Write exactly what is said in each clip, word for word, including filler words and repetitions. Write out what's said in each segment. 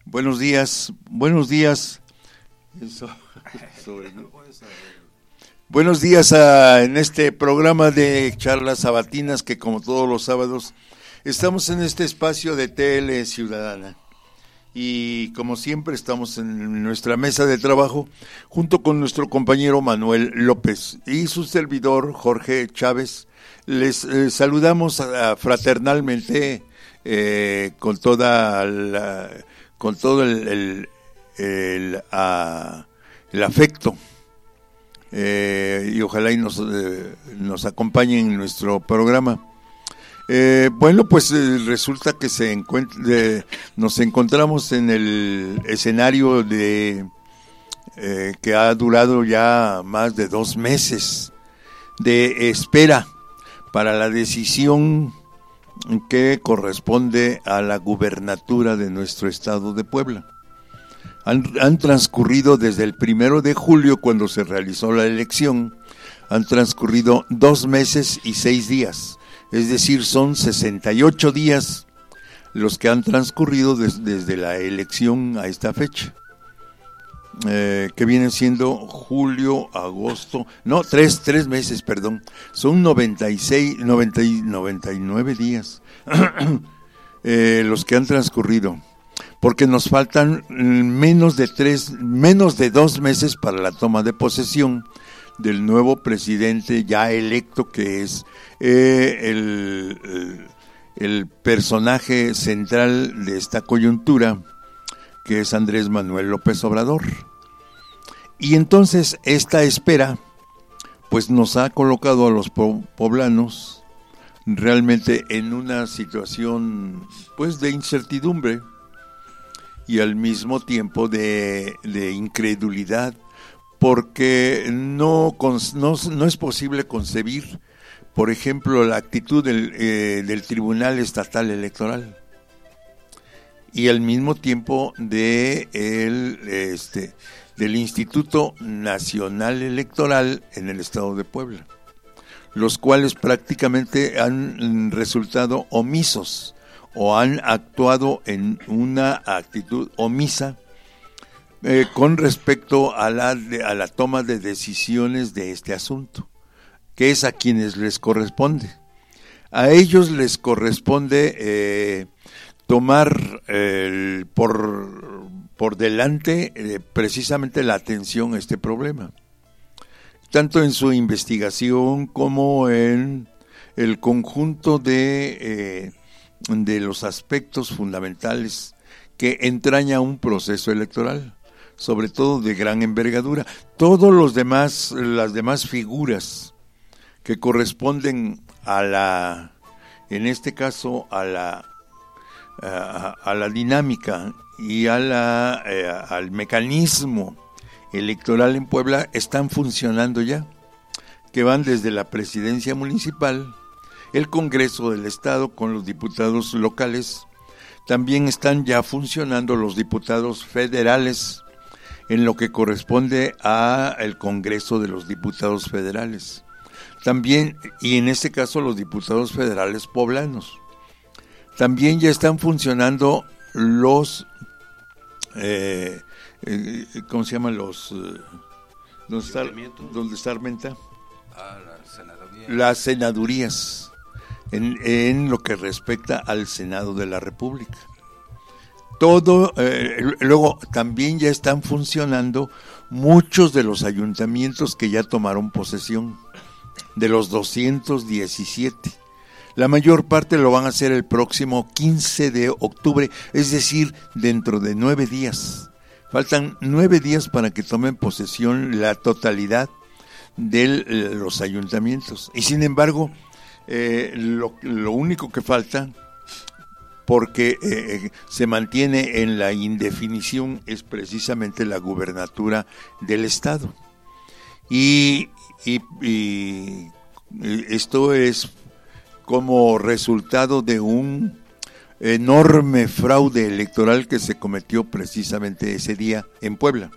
Buenos días, buenos días. Eso, sobre, ¿no? Buenos días a, en este programa de charlas sabatinas que, como todos los sábados, estamos en este espacio de T L Ciudadana. Y como siempre estamos en nuestra mesa de trabajo junto con nuestro compañero Manuel López y su servidor Jorge Chávez. Les eh, saludamos uh, fraternalmente eh, con toda la, con todo el el, el, uh, el afecto eh, y ojalá y nos eh, nos acompañen en nuestro programa. Eh, bueno, pues eh, resulta que se encuentra, eh, nos encontramos en el escenario de eh, que ha durado ya más de dos meses de espera para la decisión que corresponde a la gubernatura de nuestro estado de Puebla. Han, han transcurrido desde el primero de julio, cuando se realizó la elección, han transcurrido dos meses y seis días. Es decir, son sesenta y ocho días los que han transcurrido des, desde la elección a esta fecha, eh, que vienen siendo julio, agosto, no, tres, tres meses, perdón, son noventa y seis, noventa y nueve días eh, los que han transcurrido, porque nos faltan menos de tres, menos de dos meses para la toma de posesión del nuevo presidente ya electo, que es eh, el, el, el personaje central de esta coyuntura, que es Andrés Manuel López Obrador. Y entonces esta espera pues nos ha colocado a los po- poblanos realmente en una situación pues de incertidumbre y al mismo tiempo de, de incredulidad, porque no, no, no es posible concebir, por ejemplo, la actitud del, eh, del Tribunal Estatal Electoral y al mismo tiempo de el, este, del Instituto Nacional Electoral en el estado de Puebla, los cuales prácticamente han resultado omisos o han actuado en una actitud omisa Eh, con respecto a la, a la toma de decisiones de este asunto, que es a quienes les corresponde. A ellos les corresponde eh, tomar eh, por, por delante eh, precisamente la atención a este problema, tanto en su investigación como en el conjunto de, eh, de los aspectos fundamentales que entraña un proceso electoral, sobre todo de gran envergadura. Todos los demás, las demás figuras que corresponden a la, en este caso a la, a, a la dinámica y a la, eh, al mecanismo electoral en Puebla, están funcionando ya, que van desde la presidencia municipal, el Congreso del Estado con los diputados locales, también están ya funcionando los diputados federales en lo que corresponde a el Congreso de los Diputados Federales. También, y en este caso los diputados federales poblanos. También ya están funcionando los, eh, eh, ¿cómo se llaman los? Eh, ¿Dónde está, ¿Dónde está Armenta? Ah, la senaduría. Las senadurías, en, en lo que respecta al Senado de la República. Todo, eh, luego también ya están funcionando muchos de los ayuntamientos que ya tomaron posesión, de los doscientos diecisiete. La mayor parte lo van a hacer el próximo quince de octubre, es decir, dentro de nueve días. Faltan nueve días para que tomen posesión la totalidad de los ayuntamientos. Y sin embargo, eh, lo, lo único que falta, porque eh, se mantiene en la indefinición, es precisamente la gubernatura del estado. Y, y, y esto es como resultado de un enorme fraude electoral que se cometió precisamente ese día en Puebla,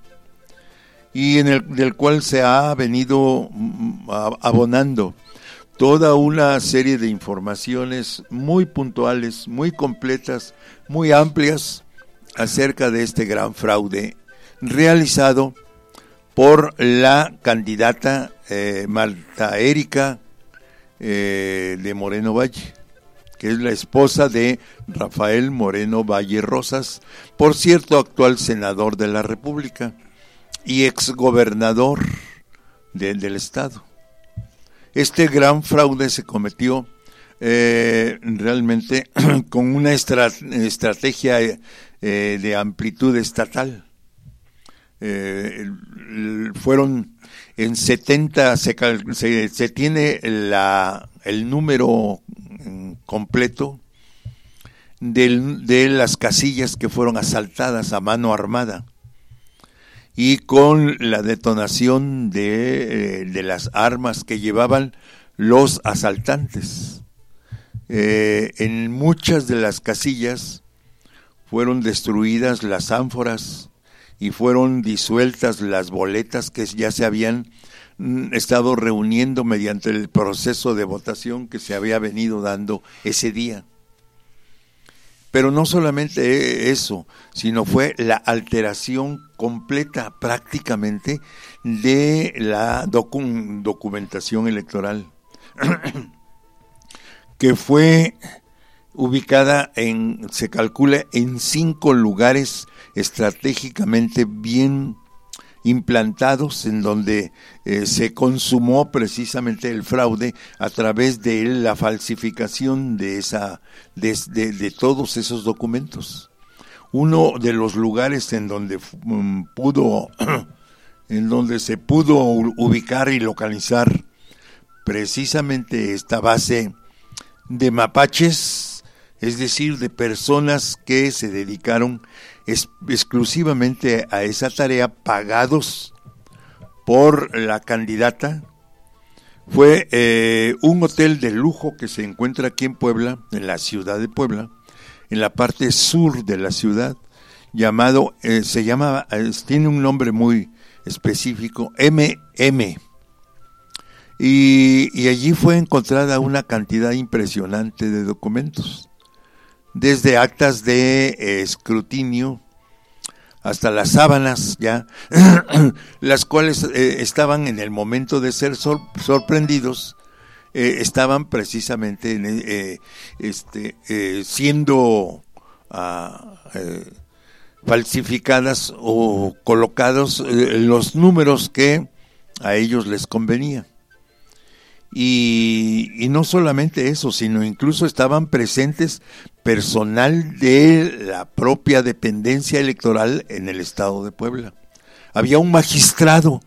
y en el del cual se ha venido abonando toda una serie de informaciones muy puntuales, muy completas, muy amplias, acerca de este gran fraude realizado por la candidata eh, Marta Erika eh, de Moreno Valle, que es la esposa de Rafael Moreno Valle Rosas, por cierto, actual senador de la República y exgobernador de, del estado. Este gran fraude se cometió eh, realmente con una estra- estrategia eh, de amplitud estatal. Eh, fueron en setenta, se, se, se tiene la, el número completo de, de las casillas que fueron asaltadas a mano armada y con la detonación de, de las armas que llevaban los asaltantes. Eh, en muchas de las casillas fueron destruidas las ánforas y fueron disueltas las boletas que ya se habían mm, estado reuniendo mediante el proceso de votación que se había venido dando ese día. Pero no solamente eso, sino fue la alteración completa prácticamente de la docu- documentación electoral, que fue ubicada en, se calcula, en cinco lugares estratégicamente bien implantados, en donde eh, se consumó precisamente el fraude a través de la falsificación de esa de, de, de todos esos documentos. Uno de los lugares en donde um, pudo en donde se pudo ubicar y localizar precisamente esta base de mapaches, es decir, de personas que se dedicaron es, exclusivamente a esa tarea, pagados por la candidata, fue eh, un hotel de lujo que se encuentra aquí en Puebla, en la ciudad de Puebla, en la parte sur de la ciudad, llamado, eh, se llama, eh, tiene un nombre muy específico, M M. Y, y allí fue encontrada una cantidad impresionante de documentos, desde actas de eh, escrutinio hasta las sábanas ya, las cuales eh, estaban en el momento de ser sor- sorprendidos, eh, estaban precisamente en, eh, este, eh, siendo ah, eh, falsificadas o colocados eh, los números que a ellos les convenía. Y, y no solamente eso, sino incluso estaban presentes personal de la propia dependencia electoral en el estado de Puebla. Había un magistrado,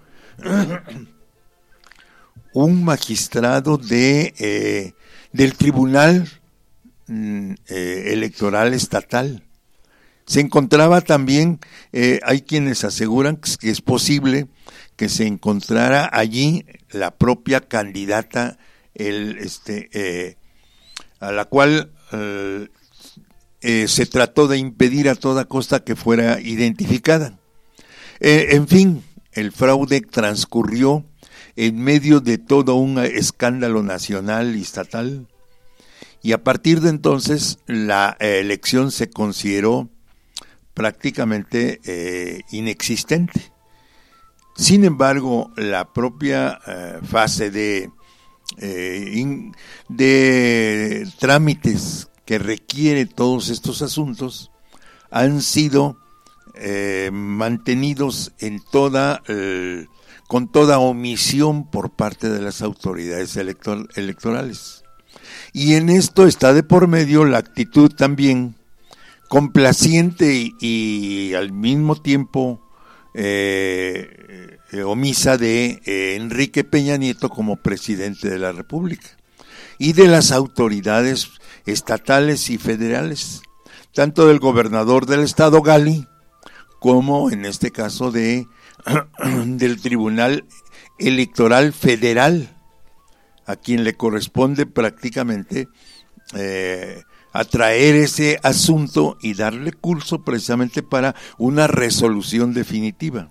un magistrado de eh, del Tribunal eh, Electoral Estatal. Se encontraba también, eh, hay quienes aseguran que es posible que se encontrara allí la propia candidata, el, este, eh, a la cual eh, eh, se trató de impedir a toda costa que fuera identificada. Eh, en fin, el fraude transcurrió en medio de todo un escándalo nacional y estatal, y a partir de entonces la eh, elección se consideró prácticamente eh, inexistente. Sin embargo, la propia eh, fase de, eh, in, de trámites que requiere todos estos asuntos han sido eh, mantenidos en toda, eh, con toda omisión por parte de las autoridades elector- electorales. Y en esto está de por medio la actitud también complaciente y, y al mismo tiempo eh, eh, omisa de eh, Enrique Peña Nieto como presidente de la República y de las autoridades estatales y federales, tanto del gobernador del estado Gali como en este caso de del Tribunal Electoral Federal, a quien le corresponde prácticamente eh, atraer ese asunto y darle curso precisamente para una resolución definitiva.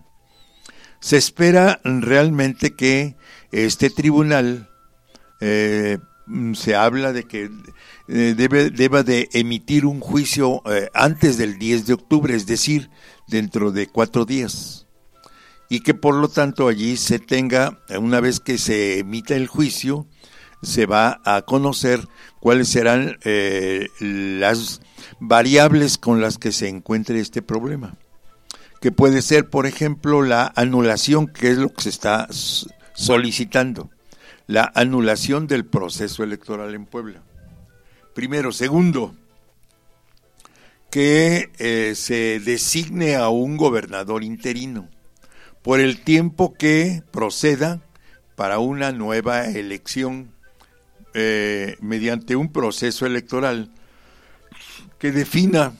Se espera realmente que este tribunal eh, se habla de que eh, debe deba de emitir un juicio eh, antes del diez de octubre, es decir, dentro de cuatro días. Y que por lo tanto allí se tenga, una vez que se emita el juicio, se va a conocer cuáles serán eh, las variables con las que se encuentre este problema. Que puede ser, por ejemplo, la anulación, que es lo que se está solicitando. La anulación del proceso electoral en Puebla. Primero. Segundo, que eh, se designe a un gobernador interino por el tiempo que proceda para una nueva elección eh, mediante un proceso electoral que defina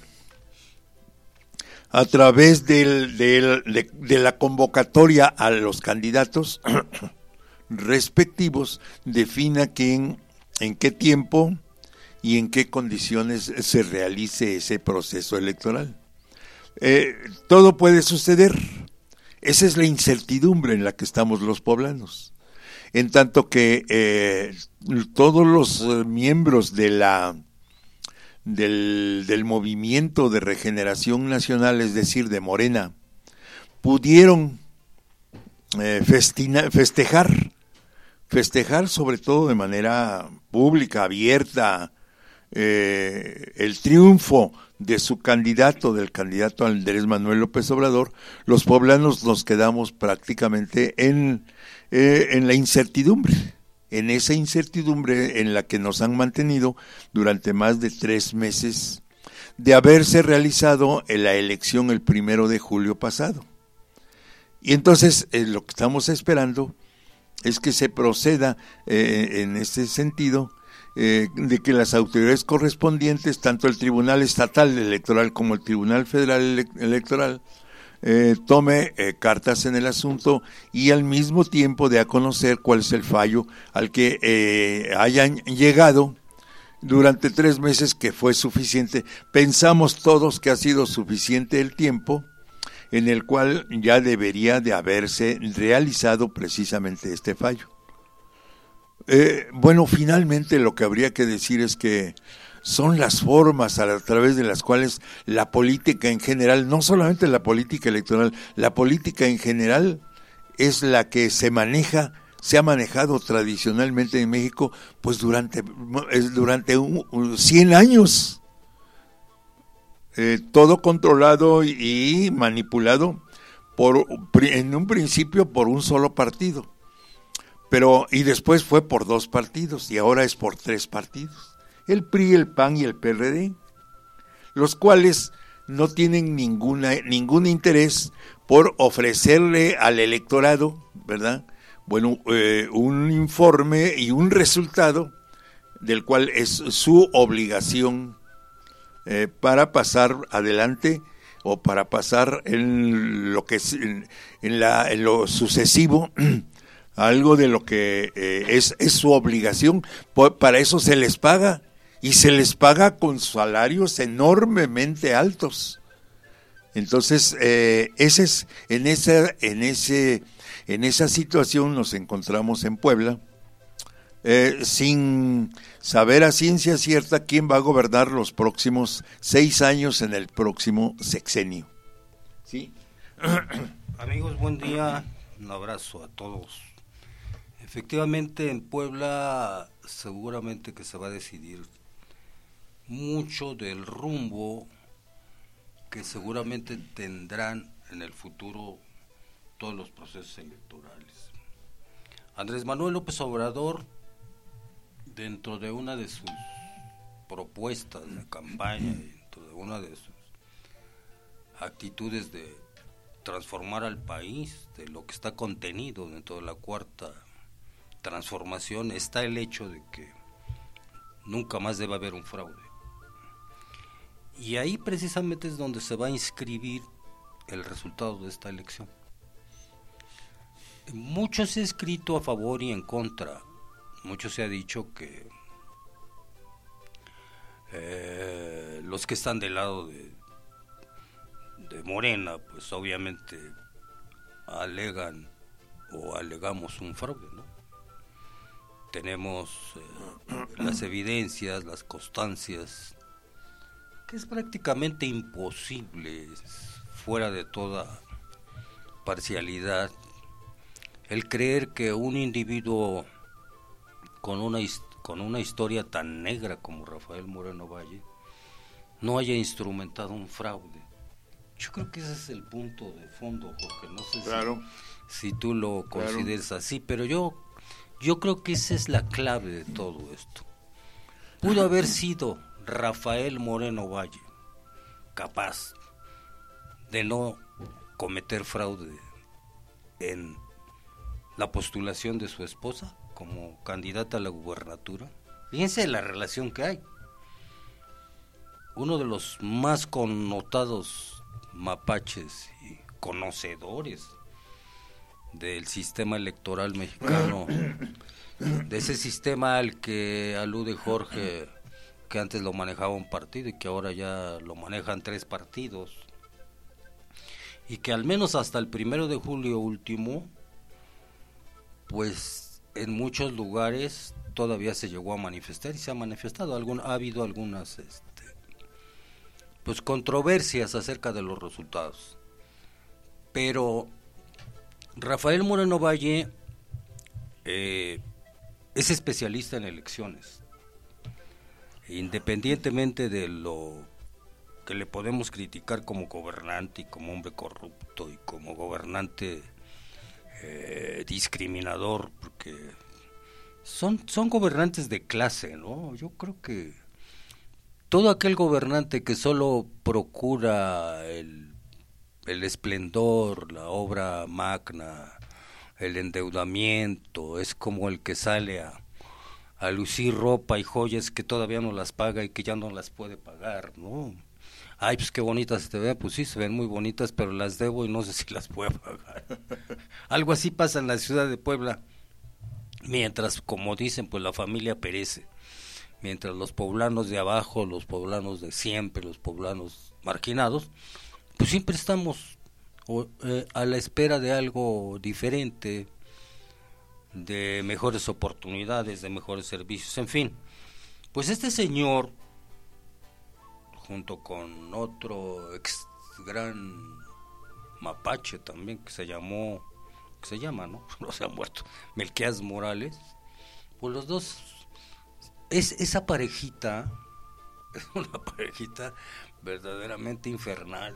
a través del, del, de, de la convocatoria a los candidatos respectivos, defina quién, en qué tiempo y en qué condiciones se realice ese proceso electoral. Eh, todo puede suceder. Esa es la incertidumbre en la que estamos los poblanos. En tanto que eh, todos los eh, miembros de la del, del movimiento de regeneración nacional, es decir, de Morena, pudieron eh, festina, festejar festejar sobre todo de manera pública, abierta, eh, el triunfo de su candidato, del candidato Andrés Manuel López Obrador. Los poblanos nos quedamos prácticamente en, eh, en la incertidumbre, en esa incertidumbre en la que nos han mantenido durante más de tres meses de haberse realizado en la elección el primero de julio pasado. Y entonces eh, lo que estamos esperando es que se proceda eh, en este sentido, eh, de que las autoridades correspondientes, tanto el Tribunal Estatal Electoral como el Tribunal Federal Ele- Electoral, eh, tome eh, cartas en el asunto y al mismo tiempo dé a conocer cuál es el fallo al que eh, hayan llegado durante tres meses, que fue suficiente. Pensamos todos que ha sido suficiente el tiempo en el cual ya debería de haberse realizado precisamente este fallo. Eh, bueno, finalmente lo que habría que decir es que son las formas a través de las cuales la política en general, no solamente la política electoral, la política en general es la que se maneja, se ha manejado tradicionalmente en México, pues durante, durante un, un cien años. Eh, todo controlado y manipulado por en un principio por un solo partido, pero y después fue por dos partidos y ahora es por tres partidos, el P R I, el P A N y el P R D, los cuales no tienen ninguna ningún interés por ofrecerle al electorado, ¿verdad? Bueno, eh, un informe y un resultado del cual es su obligación Eh, para pasar adelante o para pasar en lo que es en, en, la, en lo sucesivo algo de lo que eh, es, es su obligación. Para eso se les paga y se les paga con salarios enormemente altos. Entonces eh, ese es en esa en ese en esa situación nos encontramos en Puebla. Eh, sin saber a ciencia cierta quién va a gobernar los próximos seis años en el próximo sexenio. ¿Sí? Amigos, buen día, un abrazo a todos. Efectivamente, en Puebla seguramente que se va a decidir mucho del rumbo que seguramente tendrán en el futuro todos los procesos electorales. Andrés Manuel López Obrador, dentro de una de sus propuestas de campaña, dentro de una de sus actitudes de transformar al país, de lo que está contenido dentro de la cuarta transformación, está el hecho de que nunca más debe haber un fraude. Y ahí precisamente es donde se va a inscribir el resultado de esta elección. Mucho se ha escrito a favor y en contra. Mucho se ha dicho que eh, los que están del lado de, de Morena, pues obviamente alegan o alegamos un fraude, ¿no? tenemos eh, las evidencias, las constancias, que es prácticamente imposible, fuera de toda parcialidad, el creer que un individuo con una con una historia tan negra como Rafael Moreno Valle no haya instrumentado un fraude. Yo creo que ese es el punto de fondo, porque no sé claro. si, si tú lo consideras claro. así, pero yo yo creo que esa es la clave de todo esto. Pudo haber sido Rafael Moreno Valle capaz de no cometer fraude en la postulación de su esposa como candidata a la gubernatura. Fíjense la relación que hay. Uno de los más connotados mapaches y conocedores del sistema electoral mexicano, de ese sistema al que alude Jorge, que antes lo manejaba un partido y que ahora ya lo manejan tres partidos, y que al menos hasta el primero de julio último, pues en muchos lugares todavía se llegó a manifestar y se ha manifestado, algún, ha habido algunas este, pues controversias acerca de los resultados, pero Rafael Moreno Valle eh, es especialista en elecciones, independientemente de lo que le podemos criticar como gobernante y como hombre corrupto y como gobernante eh, discriminador, porque son, son gobernantes de clase, ¿no? Yo creo que todo aquel gobernante que solo procura el, el esplendor, la obra magna, el endeudamiento, es como el que sale a, a lucir ropa y joyas que todavía no las paga y que ya no las puede pagar, ¿no? Ay, pues qué bonitas se te ven, pues sí, se ven muy bonitas, pero las debo y no sé si las puedo pagar. Algo así pasa en la ciudad de Puebla, mientras, como dicen, pues la familia perece, mientras los poblanos de abajo, los poblanos de siempre, los poblanos marginados, pues siempre estamos eh, a la espera de algo diferente, de mejores oportunidades, de mejores servicios, en fin. Pues este señor, junto con otro ex gran mapache también, que se llamó, que se llama, ¿no? No se ha muerto, Melquiades Morales, pues los dos, es esa parejita, es una parejita verdaderamente infernal.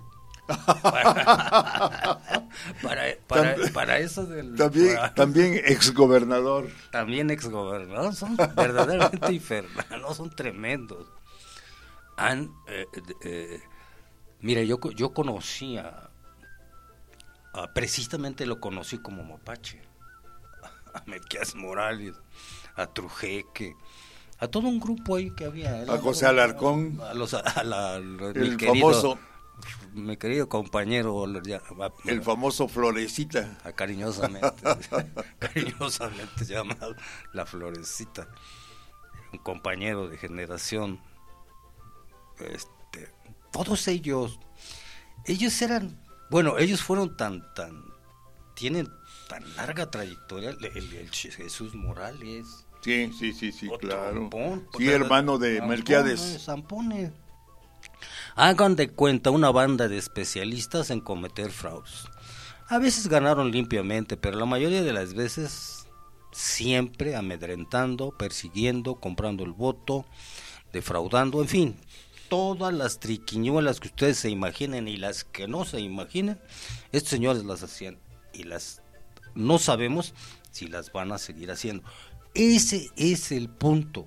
para, para, para, para eso del también, para, también exgobernador también exgobernador, son verdaderamente infernales, no, son tremendos. Han eh, eh, mira, yo yo conocía a, precisamente lo conocí como mapache, a Melquiades Morales, a Trujeque, a todo un grupo ahí que había, a José Alarcón, a los a la, los, el mi querido, famoso mi querido compañero, ya, el famoso Florecita, cariñosamente cariñosamente llamado la Florecita, un compañero de generación. Este, todos ellos ellos eran, bueno, ellos fueron tan tan tienen tan larga trayectoria. El, el, el Jesús Morales, sí, sí, sí, sí, claro, Zampón, sí, hermano de Zampone, Melquiades. Zampone. Hagan de cuenta una banda de especialistas en cometer fraudes. A veces ganaron limpiamente, pero la mayoría de las veces siempre amedrentando, persiguiendo, comprando el voto, defraudando, en fin, todas las triquiñuelas que ustedes se imaginen y las que no se imaginen, estos señores las hacían y las no sabemos si las van a seguir haciendo. Ese es el punto.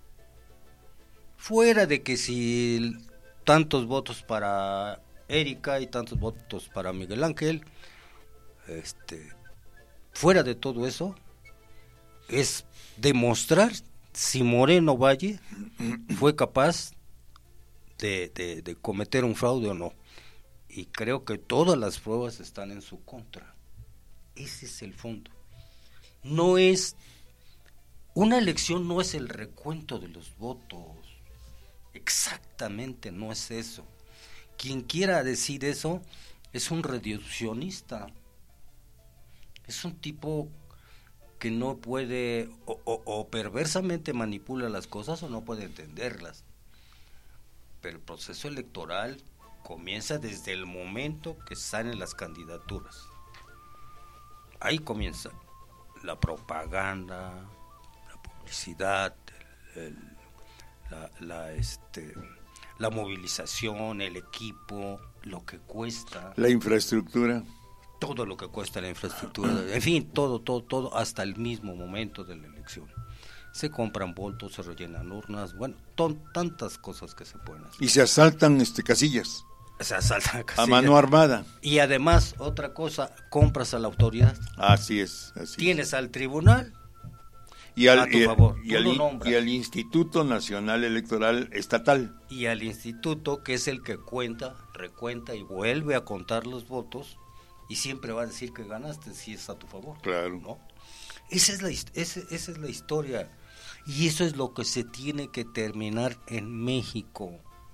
Fuera de que si tantos votos para Erika y tantos votos para Miguel Ángel, este, fuera de todo eso, es demostrar si Moreno Valle fue capaz de, de, de cometer un fraude o no. Y creo que todas las pruebas están en su contra. Ese es el fondo. No es, una elección no es el recuento de los votos. Exactamente, no es eso. Quien quiera decir eso es un reduccionista. Es un tipo que no puede o, o, o perversamente manipula las cosas o no puede entenderlas. Pero el proceso electoral comienza desde el momento que salen las candidaturas. Ahí comienza la propaganda, la publicidad, el, el, la, la, este, la movilización, el equipo, lo que cuesta. La infraestructura. Todo lo que cuesta la infraestructura, en fin, todo, todo, todo, hasta el mismo momento de la elección. Se compran votos, se rellenan urnas, bueno, ton, tantas cosas que se pueden hacer. Y se asaltan este casillas. Se asaltan casillas. A mano armada. Y además, otra cosa, compras a la autoridad. Así es, así Tienes es. al tribunal y al, a tu y, favor, y, al, y al Instituto Nacional Electoral Estatal. Y al instituto, que es el que cuenta, recuenta y vuelve a contar los votos, y siempre va a decir que ganaste si es a tu favor. Claro. ¿No? Esa es la, esa, esa es la historia. Y eso es lo que se tiene que terminar en México.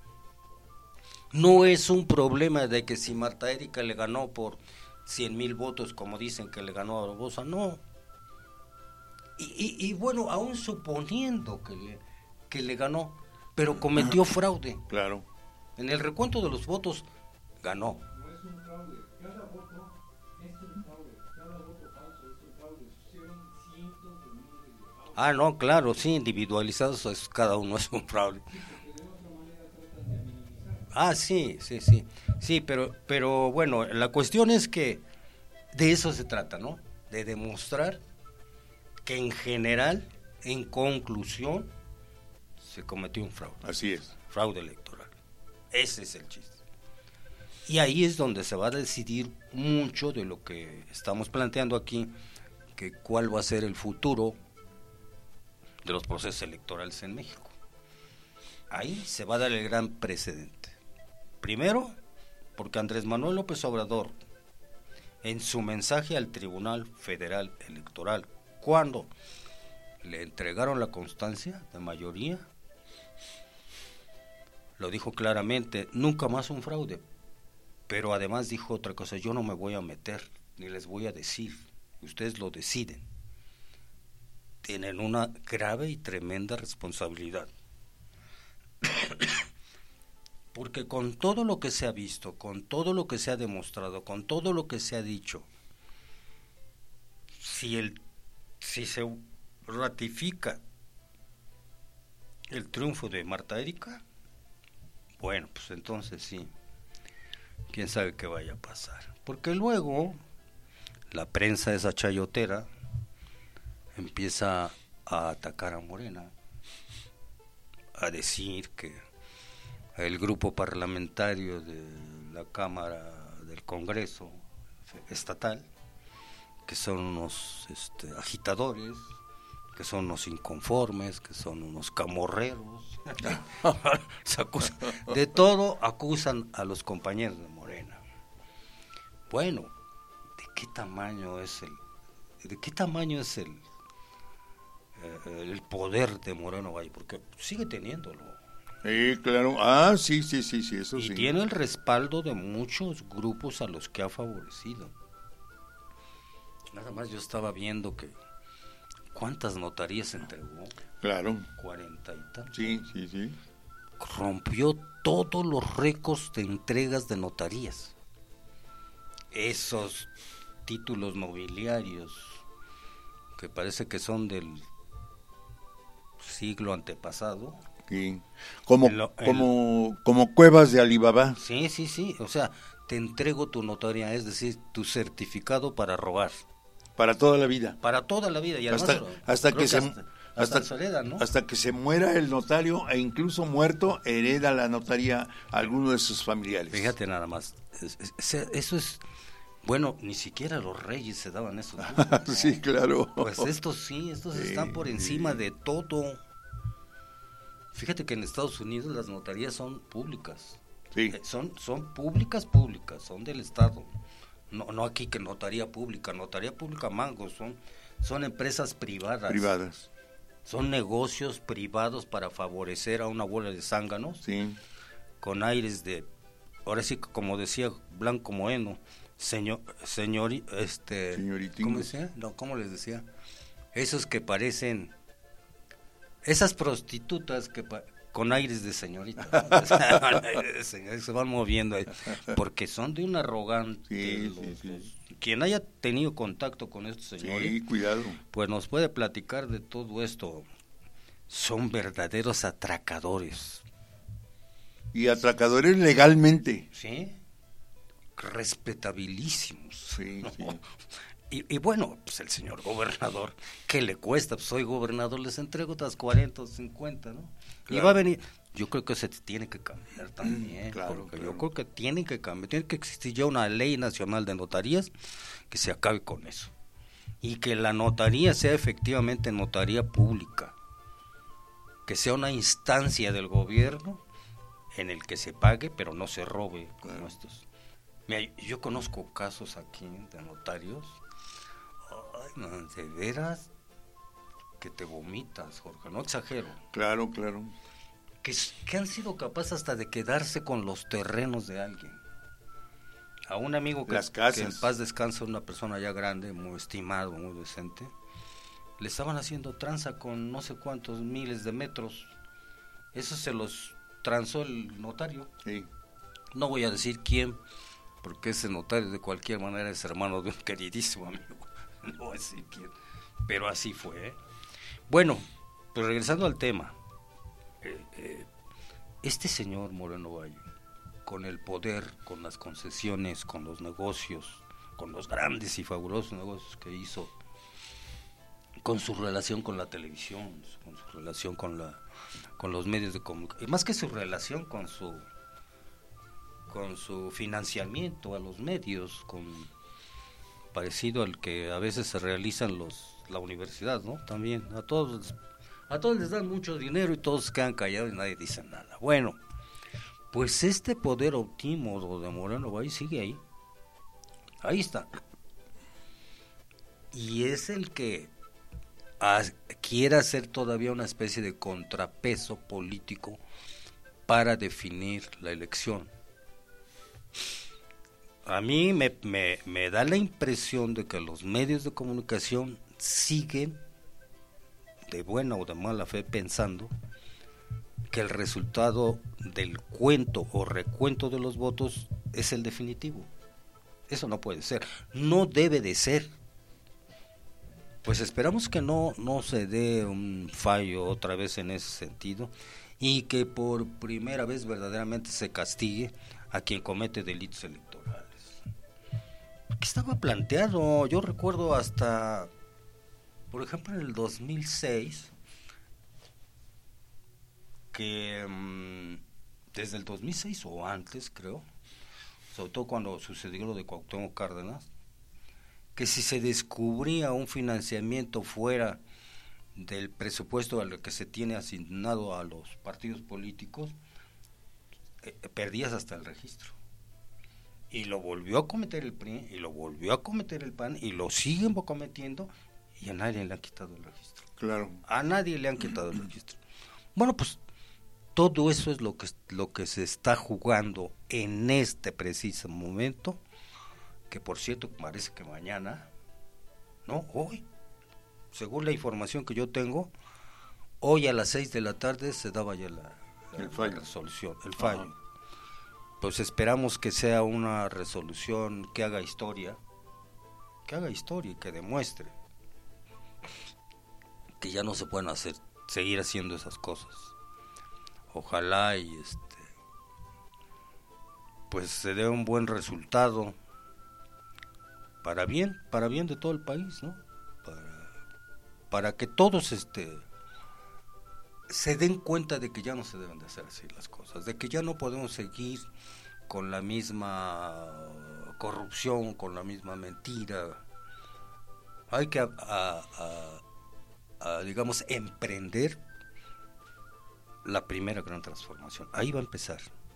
No es un problema de que si Marta Erika le ganó por cien mil votos, como dicen que le ganó a Barbosa, no. Y, y, y bueno, aún suponiendo que le, que le ganó, pero cometió fraude. Claro. En el recuento de los votos, ganó. No es un fraude. Cada voto es un fraude. Cada voto falso es un fraude. Se hicieron cientos de miles de fraudes. Ah, no, claro, sí, individualizados, es, cada uno es un fraude. Sí, porque de otra manera tratan de minimizar. Ah, sí, sí, sí. Sí, pero, pero bueno, la cuestión es que de eso se trata, ¿no? De demostrar que en general, en conclusión, se cometió un fraude. Así es. Fraude electoral. Ese es el chiste. Y ahí es donde se va a decidir mucho de lo que estamos planteando aquí, que cuál va a ser el futuro de los procesos electorales en México. Ahí se va a dar el gran precedente. Primero, porque Andrés Manuel López Obrador, en su mensaje al Tribunal Federal Electoral, cuando le entregaron la constancia de mayoría, lo dijo claramente, nunca más un fraude, pero además dijo otra cosa, yo no me voy a meter, ni les voy a decir, ustedes lo deciden. Tienen una grave y tremenda responsabilidad. Porque con todo lo que se ha visto, con todo lo que se ha demostrado, con todo lo que se ha dicho, si el si se ratifica el triunfo de Marta Erika, bueno, pues entonces sí, quién sabe qué vaya a pasar. Porque luego la prensa esa chayotera empieza a atacar a Morena, a decir que el grupo parlamentario de la Cámara del Congreso estatal, que son unos este, agitadores, que son unos inconformes, que son unos camorreros, se acusan, de todo acusan a los compañeros de Morena. Bueno, ¿de qué tamaño es el, de qué tamaño es el, eh, el poder de Moreno Valle? Porque sigue teniéndolo. Sí, claro. Ah, sí, sí, sí, sí, eso y sí. Y tiene el respaldo de muchos grupos a los que ha favorecido. Nada más yo estaba viendo que ¿cuántas notarías entregó? Claro. Cuarenta y tantos. Sí, sí, sí. Rompió todos los récords de entregas de notarías. Esos títulos nobiliarios que parece que son del siglo antepasado. Sí. Como, en lo, en como, como cuevas de Alibaba. Sí, sí, sí. O sea, te entrego tu notaría, es decir, tu certificado para robar. Para toda la vida. Para toda la vida. Y además, hasta hasta que, que se hasta, hasta, hasta, hereda, ¿no? hasta que se muera el notario e incluso muerto hereda la notaría a alguno de sus familiares. Fíjate nada más. Es, es, eso es... Bueno, ni siquiera los reyes se daban esos grupos, ¿no? Sí, claro. Pues estos sí, estos sí, están por encima sí. de todo. Fíjate que en Estados Unidos las notarías son públicas. Sí. Eh, son, son públicas, públicas, son del Estado. No, no aquí que notaría pública, notaría pública mango, son, son empresas privadas. Privadas. Son negocios privados para favorecer a una bola de zánganos. Sí. Con aires de, ahora sí como decía Blanco Moeno, señor, señor, este, Señoritingos. ¿cómo decía? No, ¿cómo les decía? esos que parecen, esas prostitutas que pa- con aires de señorita, ¿no? Se van moviendo ahí, porque son de un arrogante. Sí, los, sí, sí. los, quien haya tenido contacto con estos señores, Sí, cuidado. pues nos puede platicar de todo esto. Son verdaderos atracadores. Y atracadores legalmente. ¿Sí? Respetabilísimos. Sí, sí. Y, y bueno, pues el señor gobernador, ¿qué le cuesta? Pues soy gobernador, les entrego otras cuarenta o cincuenta, ¿no? Claro. Y va a venir, yo creo que se tiene que cambiar también, Claro, porque claro. yo creo que tiene que cambiar, tiene que existir ya una ley nacional de notarías que se acabe con eso. Y que la notaría sea efectivamente notaría pública, que sea una instancia del gobierno en el que se pague, pero no se robe como Claro. estos. Mira, yo conozco casos aquí de notarios, ay, man, de veras, que te vomitas, Jorge, no exagero, Claro, claro. que, que han sido capaces hasta de quedarse con los terrenos de alguien. A un amigo que, Las casas. que en paz descansa, una persona ya grande, muy estimado, muy decente, le estaban haciendo tranza con no sé cuántos miles de metros. Eso se los transó el notario. Sí. No voy a decir quién, porque ese notario de cualquier manera es hermano de un queridísimo amigo. No voy a decir quién, pero así fue, ¿eh? Bueno, pues regresando al tema, eh, eh, este señor Moreno Valle, con el poder, con las concesiones, con los negocios, con los grandes y fabulosos negocios que hizo, con su relación con la televisión, con su relación con la con los medios de comunicación, y más que su relación con su con su financiamiento a los medios, con parecido al que a veces se realizan los la universidad, ¿no? También a todos a todos les dan mucho dinero y todos quedan callados y nadie dice nada. Bueno, pues este poder optímodo de Moreno Valle sigue ahí. Ahí está. Y es el que a, quiere hacer todavía una especie de contrapeso político para definir la elección. A mí me, me, me da la impresión de que los medios de comunicación siguen, de buena o de mala fe, pensando que el resultado del cuento o recuento de los votos es el definitivo. Eso no puede ser, no debe de ser. Pues esperamos que no, no se dé un fallo otra vez en ese sentido y que por primera vez verdaderamente se castigue a quien comete delitos electorales. ¿Qué estaba planteado? Yo recuerdo hasta, por ejemplo, en el dos mil seis, que mmm, desde el dos mil seis o antes, creo, sobre todo cuando sucedió lo de Cuauhtémoc Cárdenas, que si se descubría un financiamiento fuera del presupuesto al que se tiene asignado a los partidos políticos, eh, perdías hasta el registro. Y lo volvió a cometer el P R I, y lo volvió a cometer el P A N, y lo siguen cometiendo, y a nadie le han quitado el registro. Claro. A nadie le han quitado el registro. Bueno, pues todo eso es lo que, lo que se está jugando en este preciso momento, que por cierto parece que mañana, no, hoy, según la información que yo tengo, hoy a las seis de la tarde se daba ya la, la, el fallo. la resolución, el fallo. Ajá. Pues esperamos que sea una resolución que haga historia, que haga historia y que demuestre que ya no se pueden hacer, seguir haciendo esas cosas. Ojalá y este pues se dé un buen resultado para bien, para bien de todo el país, ¿no? Para, para que todos este se den cuenta de que ya no se deben de hacer así las cosas, de que ya no podemos seguir con la misma corrupción, con la misma mentira. Hay que, a, a, a, a, digamos, emprender la primera gran transformación. Ahí va a empezar,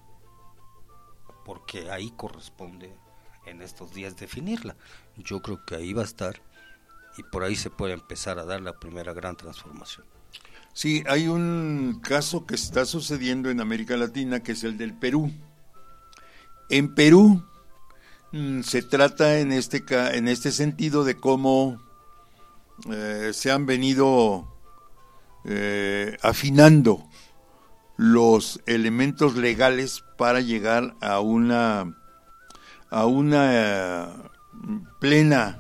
porque ahí corresponde en estos días definirla. Yo creo que ahí va a estar y por ahí se puede empezar a dar la primera gran transformación. Sí, hay un caso que está sucediendo en América Latina, que es el del Perú. En Perú mmm, se trata en este, en este sentido de cómo eh, se han venido eh, afinando los elementos legales para llegar a una a una eh, plena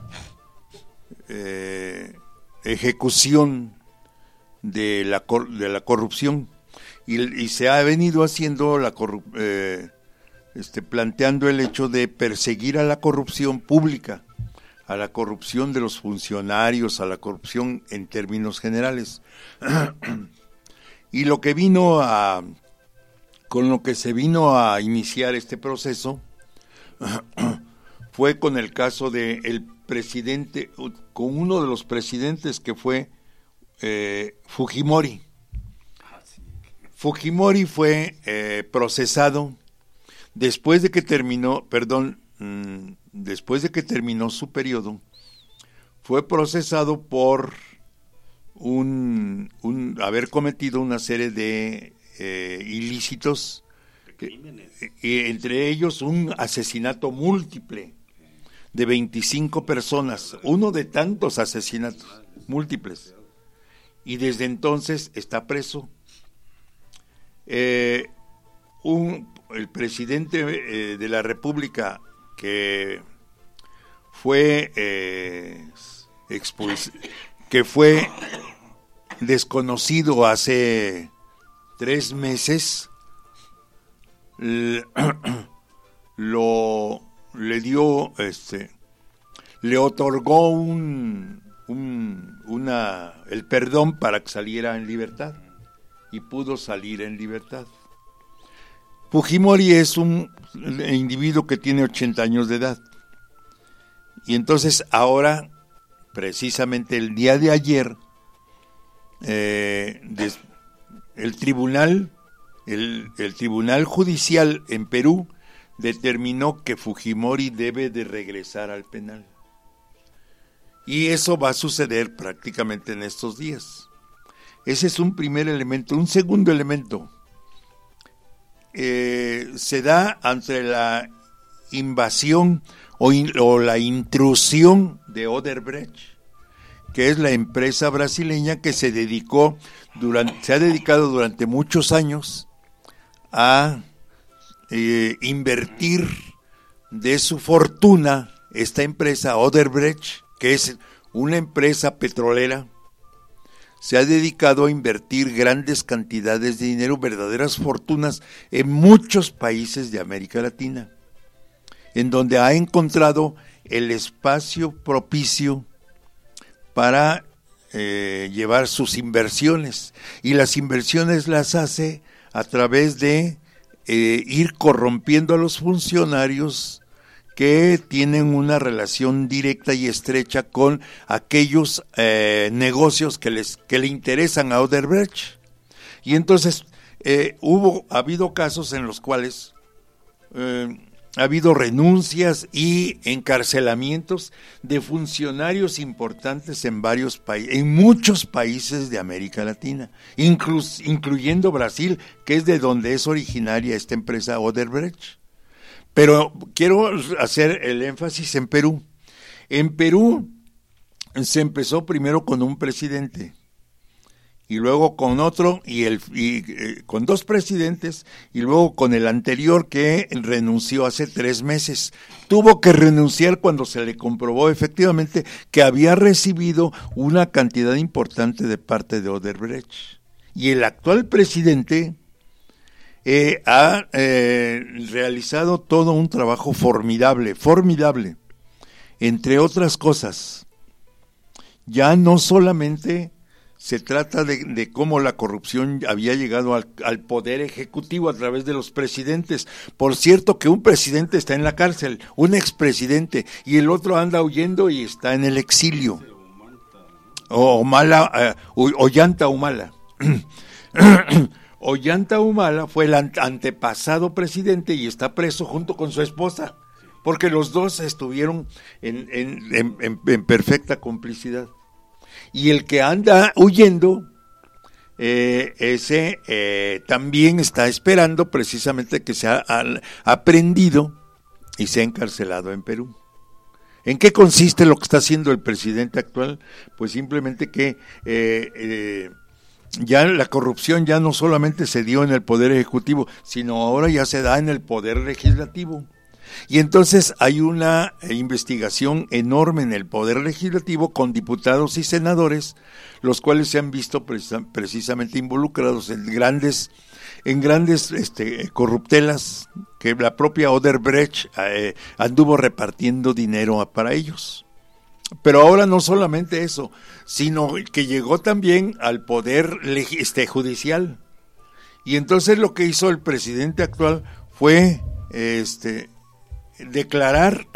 eh, ejecución de la cor- de la corrupción y, y se ha venido haciendo la corru- eh, este planteando el hecho de perseguir a la corrupción pública, a la corrupción de los funcionarios, a la corrupción en términos generales. Y lo que vino a, con lo que se vino a iniciar este proceso fue con el caso de el presidente, con uno de los presidentes que fue eh, Fujimori. Fujimori fue eh, procesado después de que terminó, perdón, mmm, después de que terminó su periodo, fue procesado por un, un haber cometido una serie de eh, ilícitos, eh, eh, entre ellos un asesinato múltiple de veinticinco personas, uno de tantos asesinatos múltiples, y desde entonces está preso. Eh, un, el presidente eh, de la República que fue eh, expuls- que fue desconocido hace tres meses, lo le dio este le otorgó un, un una el perdón para que saliera en libertad y pudo salir en libertad. Fujimori es un individuo que tiene ochenta años de edad. Y entonces ahora, precisamente el día de ayer, eh, des, el tribunal, el, el tribunal judicial en Perú determinó que Fujimori debe de regresar al penal. Y eso va a suceder prácticamente en estos días. Ese es un primer elemento. Un segundo elemento. Eh, se da ante la invasión o, in, o la intrusión de Odebrecht, que es la empresa brasileña que se dedicó durante, se ha dedicado durante muchos años a eh, invertir de su fortuna. Esta empresa Odebrecht, que es una empresa petrolera, se ha dedicado a invertir grandes cantidades de dinero, verdaderas fortunas, en muchos países de América Latina, en donde ha encontrado el espacio propicio para eh, llevar sus inversiones. Y las inversiones las hace a través de eh, ir corrompiendo a los funcionarios que tienen una relación directa y estrecha con aquellos eh, negocios que les que le interesan a Odebrecht. Y entonces eh, hubo ha habido casos en los cuales eh, ha habido renuncias y encarcelamientos de funcionarios importantes en varios países, en muchos países de América Latina, inclus, incluyendo Brasil, que es de donde es originaria esta empresa Odebrecht. Pero quiero hacer el énfasis en Perú. En Perú se empezó primero con un presidente y luego con otro y el y, eh, con dos presidentes y luego con el anterior que renunció hace tres meses. Tuvo que renunciar cuando se le comprobó efectivamente que había recibido una cantidad importante de parte de Odebrecht. Y el actual presidente Eh, ha eh, realizado todo un trabajo formidable, formidable. Entre otras cosas, ya no solamente se trata de, de cómo la corrupción había llegado al, al poder ejecutivo a través de los presidentes. Por cierto que un presidente está en la cárcel, un expresidente, y el otro anda huyendo y está en el exilio. O Humala, uh, Ollanta Humala. Ollanta Humala fue el antepasado presidente y está preso junto con su esposa, porque los dos estuvieron en, en, en, en, en perfecta complicidad. Y el que anda huyendo, eh, ese eh, también está esperando precisamente que sea aprendido y sea encarcelado en Perú. ¿En qué consiste lo que está haciendo el presidente actual? Pues simplemente que eh, eh, ya la corrupción ya no solamente se dio en el Poder Ejecutivo, sino ahora ya se da en el Poder Legislativo. Y entonces hay una investigación enorme en el Poder Legislativo con diputados y senadores, los cuales se han visto precisa, precisamente involucrados en grandes, en grandes este, corruptelas que la propia Odebrecht eh, anduvo repartiendo dinero para ellos. Pero ahora no solamente eso, sino que llegó también al Poder este, Judicial. Y entonces lo que hizo el presidente actual fue este declarar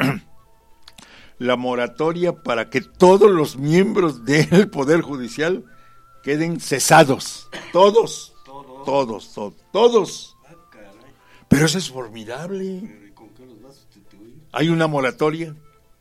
la moratoria para que todos los miembros del Poder Judicial queden cesados. Todos, todos, todos, todos. todos. Ah, caray. Pero eso es formidable. Pero, ¿y con qué los vas a sustituir? Hay una moratoria.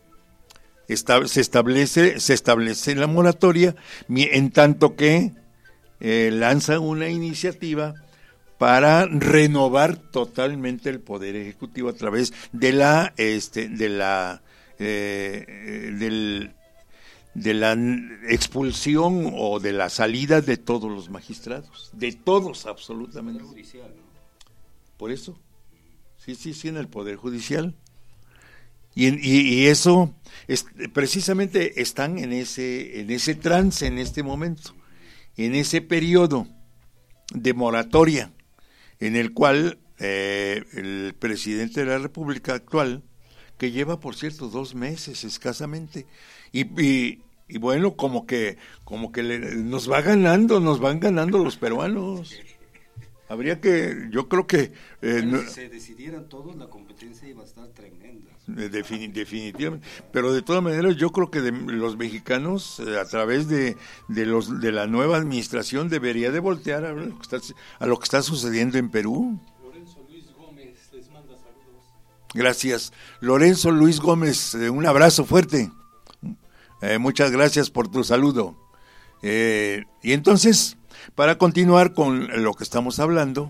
Esta, se establece, se establece la moratoria, en tanto que eh, lanza una iniciativa para renovar totalmente el Poder Ejecutivo a través de la este de la eh, del, de la expulsión o de la salida de todos los magistrados, de todos absolutamente. Poder judicial, ¿no? Por eso, sí, sí, sí, en el Poder Judicial. Y, y, y eso, es, precisamente están en ese, en ese trance en este momento, en ese periodo de moratoria, en el cual eh, el presidente de la República actual, que lleva por cierto dos meses escasamente, y, y, y bueno, como que, como que le, nos va ganando, nos van ganando los peruanos. Habría que, yo creo que... Eh, bueno, no, si se decidieran todos, la competencia iba a estar tremenda. Defin, definitivamente, pero de todas maneras yo creo que de, los mexicanos eh, a través de, de los de la nueva administración debería de voltear a lo que está, a lo que está sucediendo en Perú. Lorenzo Luis Gómez les manda saludos. Gracias, Lorenzo Luis Gómez, eh, un abrazo fuerte, eh, muchas gracias por tu saludo. Eh, y entonces, para continuar con lo que estamos hablando,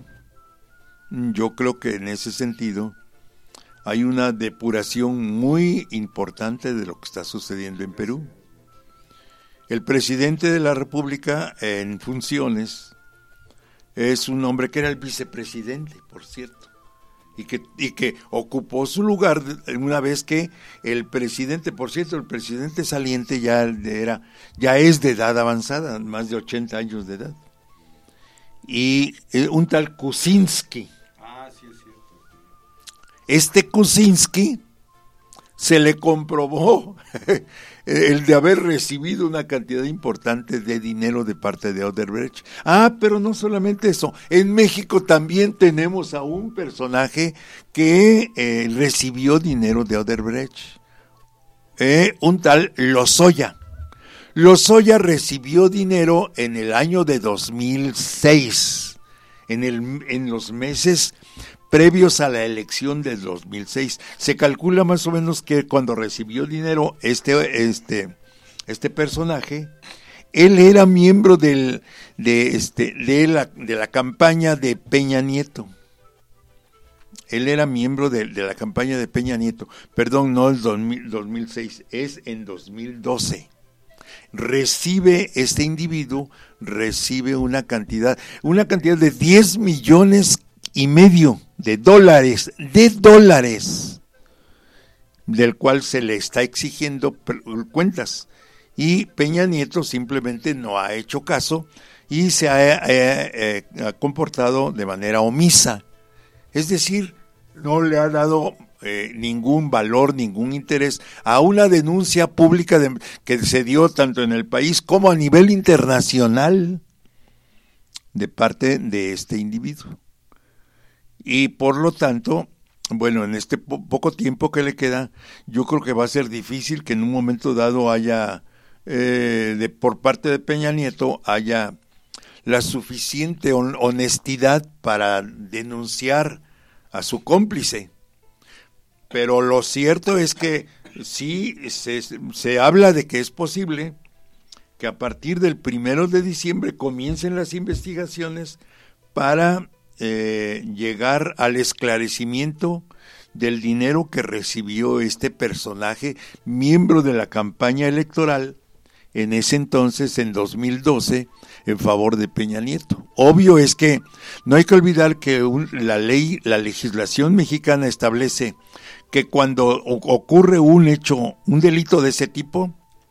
yo creo que en ese sentido hay una depuración muy importante de lo que está sucediendo en Perú. El presidente de la República en funciones es un hombre que era el vicepresidente, por cierto, y que, y que ocupó su lugar una vez que el presidente, por cierto, el presidente saliente ya era, ya es de edad avanzada, más de ochenta años de edad. Y un tal Kuczynski. Ah, sí, es cierto. Este Kuczynski se le comprobó el de haber recibido una cantidad importante de dinero de parte de Odebrecht. Ah, pero no solamente eso, en México también tenemos a un personaje que eh, recibió dinero de Odebrecht, eh, un tal Lozoya. Lozoya recibió dinero en el año de dos mil seis, en, el, en los meses previos a la elección del dos mil seis. Se calcula más o menos que cuando recibió dinero este este este personaje, él era miembro del de este de la de la campaña de Peña Nieto. Él era miembro de, de la campaña de Peña Nieto. Perdón, no es dos mil seis, es en dos mil doce. Recibe este individuo recibe una cantidad una cantidad de diez millones y medio de dólares, de dólares, del cual se le está exigiendo cuentas. Y Peña Nieto simplemente no ha hecho caso y se ha, eh, eh, ha comportado de manera omisa. Es decir, no le ha dado eh, ningún valor, ningún interés a una denuncia pública de, que se dio tanto en el país como a nivel internacional de parte de este individuo. Y por lo tanto, bueno, en este po- poco tiempo que le queda, yo creo que va a ser difícil que en un momento dado haya, eh, de, por parte de Peña Nieto, haya la suficiente on- honestidad para denunciar a su cómplice. Pero lo cierto es que sí se, se habla de que es posible que a partir del primero de diciembre comiencen las investigaciones para Eh, llegar al esclarecimiento del dinero que recibió este personaje, miembro de la campaña electoral, en ese entonces, en dos mil doce, en favor de Peña Nieto. Obvio es que no hay que olvidar que un, la ley, la legislación mexicana establece que cuando ocurre un hecho, un delito de ese tipo,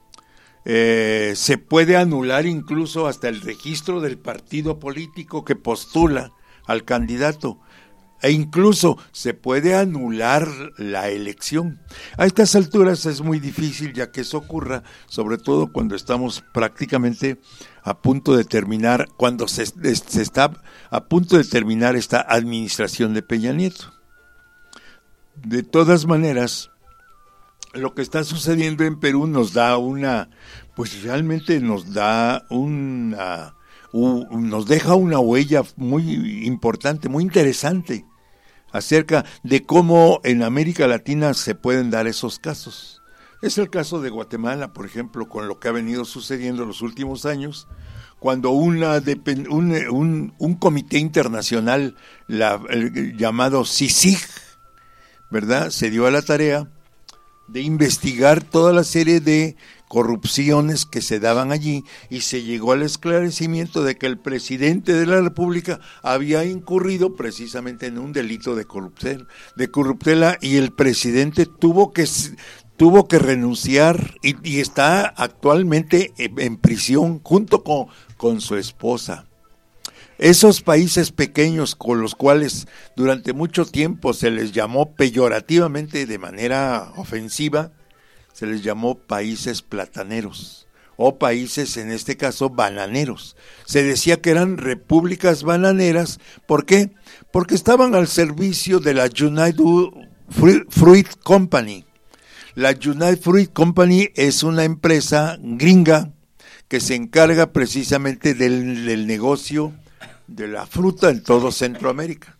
eh, se puede anular incluso hasta el registro del partido político que postula al candidato, e incluso se puede anular la elección. A estas alturas es muy difícil ya que eso ocurra, sobre todo cuando estamos prácticamente a punto de terminar, cuando se, se está a punto de terminar esta administración de Peña Nieto. De todas maneras, lo que está sucediendo en Perú nos da una, pues realmente nos da una, un, nos deja una huella muy importante, muy interesante, acerca de cómo en América Latina se pueden dar esos casos. Es el caso de Guatemala, por ejemplo, con lo que ha venido sucediendo en los últimos años, cuando una un, un, un comité internacional la, el, llamado CICIG, ¿verdad?, se dio a la tarea de investigar toda la serie de corrupciones que se daban allí, y se llegó al esclarecimiento de que el presidente de la República había incurrido precisamente en un delito de corruptela, de corruptela y el presidente tuvo que tuvo que renunciar y, y está actualmente en, en prisión junto con, con su esposa. Esos países pequeños con los cuales durante mucho tiempo se les llamó peyorativamente, de manera ofensiva, se les llamó países plataneros, o países, en este caso, bananeros. Se decía que eran repúblicas bananeras. ¿Por qué? Porque estaban al servicio de la United Fruit Company. La United Fruit Company es una empresa gringa que se encarga precisamente del, del negocio de la fruta en todo Centroamérica,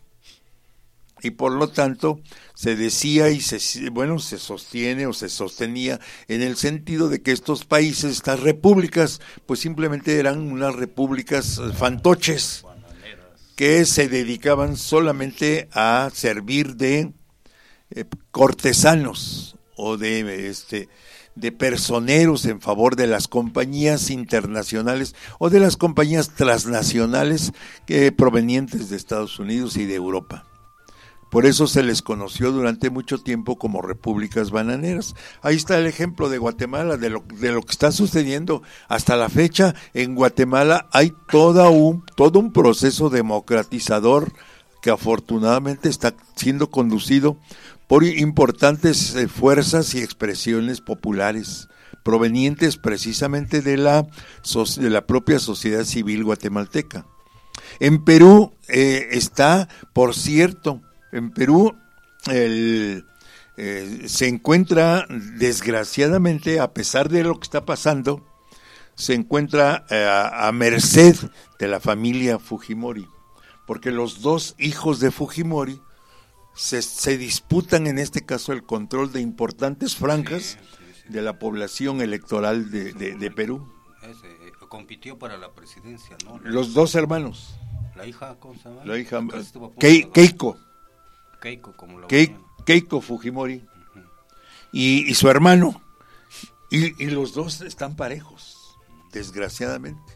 y por lo tanto se decía y se bueno se sostiene o se sostenía en el sentido de que estos países, estas repúblicas, pues simplemente eran unas repúblicas fantoches que se dedicaban solamente a servir de eh, cortesanos o de este de personeros en favor de las compañías internacionales o de las compañías transnacionales que, provenientes de Estados Unidos y de Europa. Por eso se les conoció durante mucho tiempo como repúblicas bananeras. Ahí está el ejemplo de Guatemala, de lo, de lo que está sucediendo hasta la fecha. En Guatemala hay toda un, todo un proceso democratizador que afortunadamente está siendo conducido por importantes eh, fuerzas y expresiones populares provenientes precisamente de la, de la propia sociedad civil guatemalteca. En Perú eh, está, por cierto, en Perú el, eh, se encuentra, desgraciadamente, a pesar de lo que está pasando, se encuentra eh, a, a merced de la familia Fujimori, porque los dos hijos de Fujimori Se, se disputan en este caso el control de importantes franjas sí, sí, sí. de la población electoral de, de, de Perú. Ese, eh, compitió para la presidencia, ¿no? Los dos hermanos. La hija, ¿cómo se llama? La hija, Ke, Keiko. Keiko, como lo Ke, Keiko Fujimori. Uh-huh. y, y su hermano. Y, y los dos están parejos, desgraciadamente.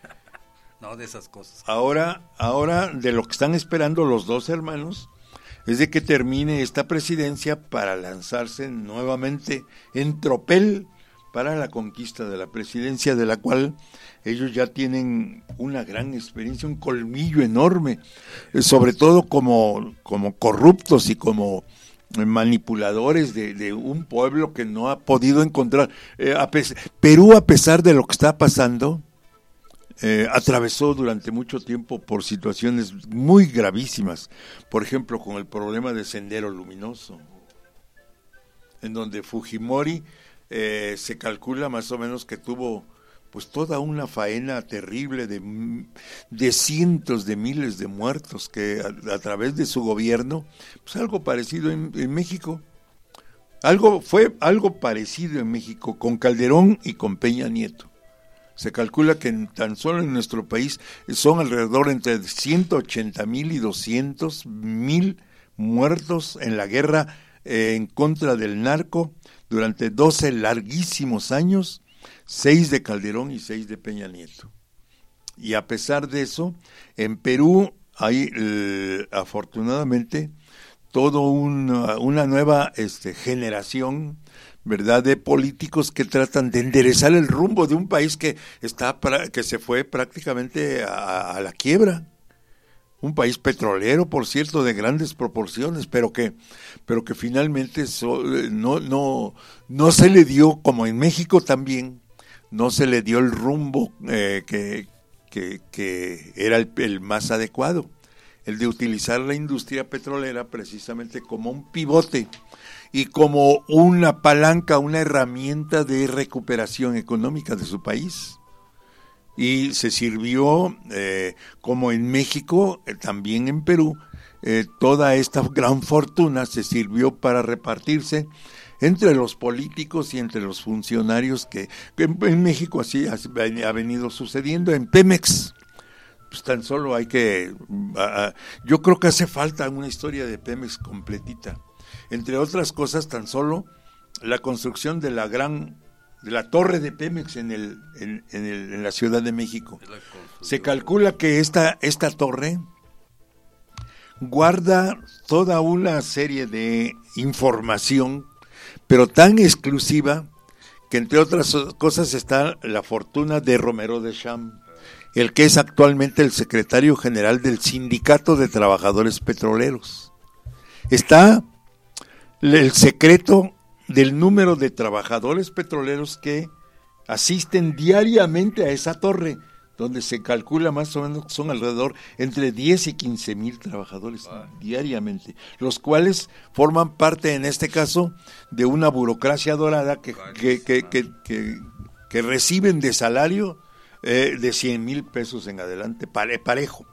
No, de esas cosas. Ahora, ahora de lo que están esperando los dos hermanos es de que termine esta presidencia para lanzarse nuevamente en tropel para la conquista de la presidencia, de la cual ellos ya tienen una gran experiencia, un colmillo enorme, sobre todo como, como corruptos y como manipuladores de, de un pueblo que no ha podido encontrar. Eh, a pes- Perú, a pesar de lo que está pasando, Eh, atravesó durante mucho tiempo por situaciones muy gravísimas, por ejemplo con el problema de Sendero Luminoso, en donde Fujimori eh, se calcula más o menos que tuvo pues toda una faena terrible de, de cientos de miles de muertos, que a, a través de su gobierno, pues algo parecido en, en México, algo fue algo parecido en México con Calderón y con Peña Nieto. Se calcula que en, tan solo en nuestro país son alrededor entre ciento ochenta mil y doscientos mil muertos en la guerra eh, en contra del narco durante doce larguísimos años, seis de Calderón y seis de Peña Nieto. Y a pesar de eso, en Perú hay eh, afortunadamente toda una, una nueva este, generación, ¿verdad?, de políticos que tratan de enderezar el rumbo de un país que está que se fue prácticamente a, a la quiebra. Un país petrolero, por cierto, de grandes proporciones, pero que pero que finalmente so, no no no se le dio, como en México también, no se le dio el rumbo eh, que, que que era el, el más adecuado, el de utilizar la industria petrolera precisamente como un pivote y como una palanca, una herramienta de recuperación económica de su país. Y se sirvió, eh, como en México, eh, también en Perú, eh, toda esta gran fortuna se sirvió para repartirse entre los políticos y entre los funcionarios que, que en, en México así ha, ha venido sucediendo. En Pemex, pues tan solo hay que, uh, yo creo que hace falta una historia de Pemex completita. Entre otras cosas, tan solo la construcción de la gran, de la torre de Pemex en el, en, en, el, en la Ciudad de México. Se calcula que esta, esta torre guarda toda una serie de información, pero tan exclusiva que entre otras cosas está la fortuna de Romero Deschamps, el que es actualmente el secretario general del Sindicato de Trabajadores Petroleros. Está el secreto del número de trabajadores petroleros que asisten diariamente a esa torre, donde se calcula más o menos que son alrededor entre diez y quince mil trabajadores ah. diariamente, los cuales forman parte, en este caso, de una burocracia dorada que, que, que, que, que, que reciben de salario eh, de cien mil pesos en adelante, pare, parejo.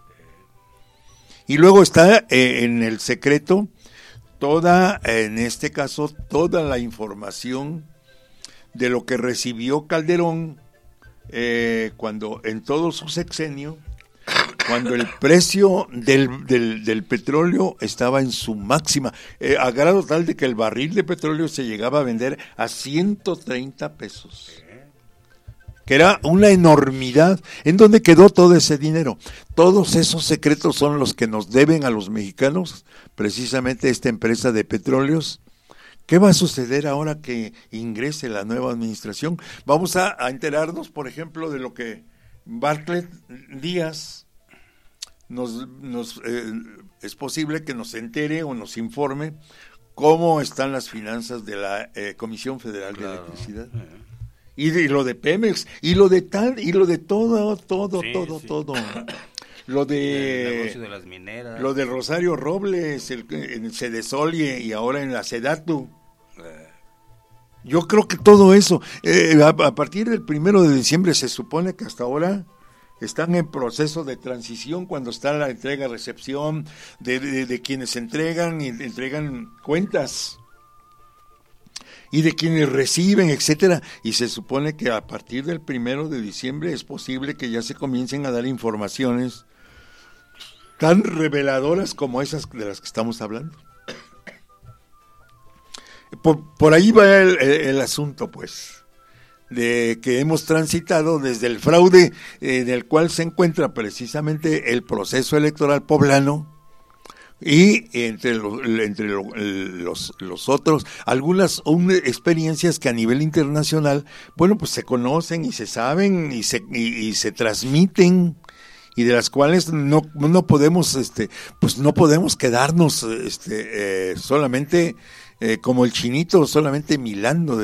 Y luego está eh, en el secreto toda, en este caso, toda la información de lo que recibió Calderón eh, cuando en todo su sexenio, cuando el precio del, del, del petróleo estaba en su máxima, eh, a grado tal de que el barril de petróleo se llegaba a vender a ciento treinta pesos. Que era una enormidad. ¿En dónde quedó todo ese dinero? Todos esos secretos son los que nos deben a los mexicanos, precisamente esta empresa de petróleos. ¿Qué va a suceder ahora que ingrese la nueva administración? Vamos a, a enterarnos, por ejemplo, de lo que Bartlett Díaz nos, nos eh, es posible que nos entere o nos informe cómo están las finanzas de la eh, Comisión Federal claro. de Electricidad. Y, de, y lo de Pemex, y lo de tal, y lo de todo, todo, sí, todo, sí. todo. Lo de, el negocio de las mineras. Lo de Rosario Robles, el, en el Cedesol y, y ahora en la Sedatu. Yo creo que todo eso, eh, a, a partir del primero de diciembre se supone que hasta ahora están en proceso de transición cuando está la entrega-recepción de, de, de quienes entregan y entregan cuentas. Y de quienes reciben, etcétera, y se supone que a partir del primero de diciembre es posible que ya se comiencen a dar informaciones tan reveladoras como esas de las que estamos hablando. Por, por ahí va el, el, el asunto, pues, de que hemos transitado desde el fraude eh, en el cual se encuentra precisamente el proceso electoral poblano, y entre, lo, entre lo, los, los otros, algunas un, experiencias que a nivel internacional, bueno, pues se conocen y se saben y se, y, y se transmiten, y de las cuales no, no podemos, este, pues no podemos quedarnos este, eh, solamente eh, como el chinito, solamente milando de